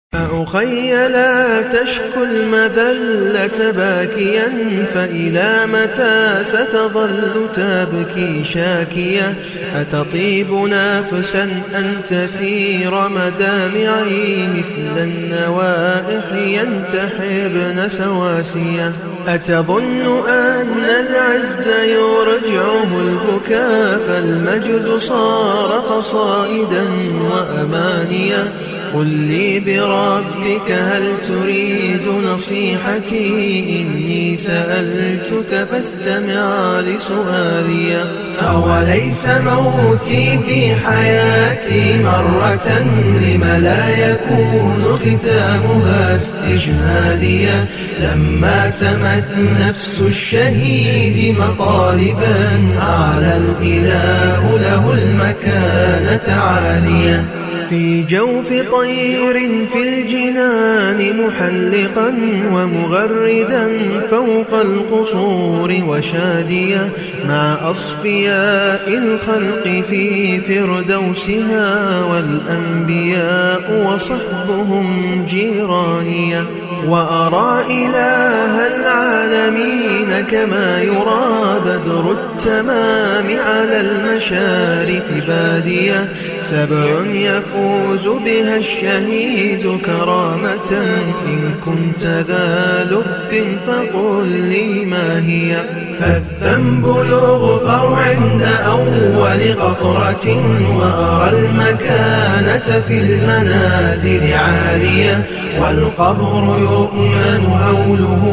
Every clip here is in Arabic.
أخي لا تشكو المذلة باكيا، فإلى متى ستظل تبكي شاكيا؟ أتطيب نفسا أنت في رمدامعي، مثل النوائح ينتحبن سواسيا؟ أتظن أن العز يرجعه البكاء، فالمجد صار قصائدا وأمانيا؟ قل لي بربك هل تريد نصيحتي؟ إني سألتك فاستمع لسؤالي. أوليس موتي في حياتي مرة، لم لا يكون ختامها استشهاديا؟ لما سمت نفس الشهيد مطالبا، أعلى الإله له المكانة عاليا. في جوف طير في الجنان محلقا، ومغردا فوق القصور وشاديا، مع أصفياء الخلق في فردوسها، والأنبياء وصحبهم جيرانيا. وأرى إله العالمين كما يرى بدر التمام على المشارف بادية، 7 يفوز بها الشهيد كرامة، إن كنت ذا لب فقل لي ما هي؟ الذنب يغفر عند أول قطرة، وأرى المكانة في المنازل عالية، والقبر يؤمن هوله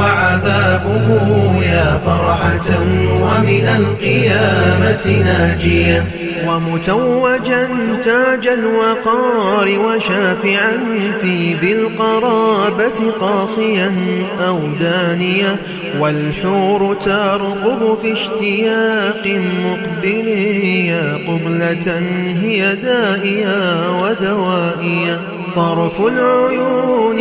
وعذابه، يا فرحة ومن القيامة ناجية. ومتوجا تاج الوقار، وشافعا في ذي القرابة قاصيا أو دانيا، والحور ترقب في اشتياق مقبل، يا قبلة هي دائيا ودوائيا. طرف العيون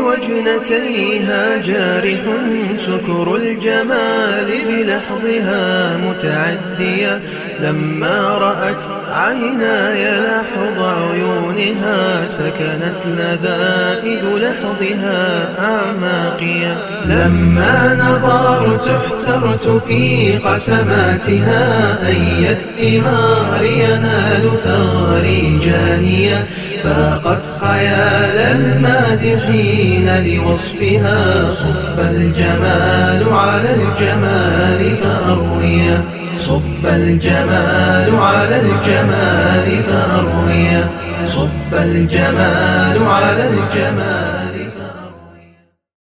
لوجنتيها جارح، سكر الجمال بلحظها متعدية، لما رأت عيناي لحظ عيونها، سكنت لذائذ لحظها أعماقيا. لما نظرت احترت في قسماتها، أي الثمار ينال ثغري جانية، فاقت خيال المادحين لوصفها، صب الجمال على الجمال فأرويا، صب الجمال على الجمال فأرويا، صب الجمال على الجمال.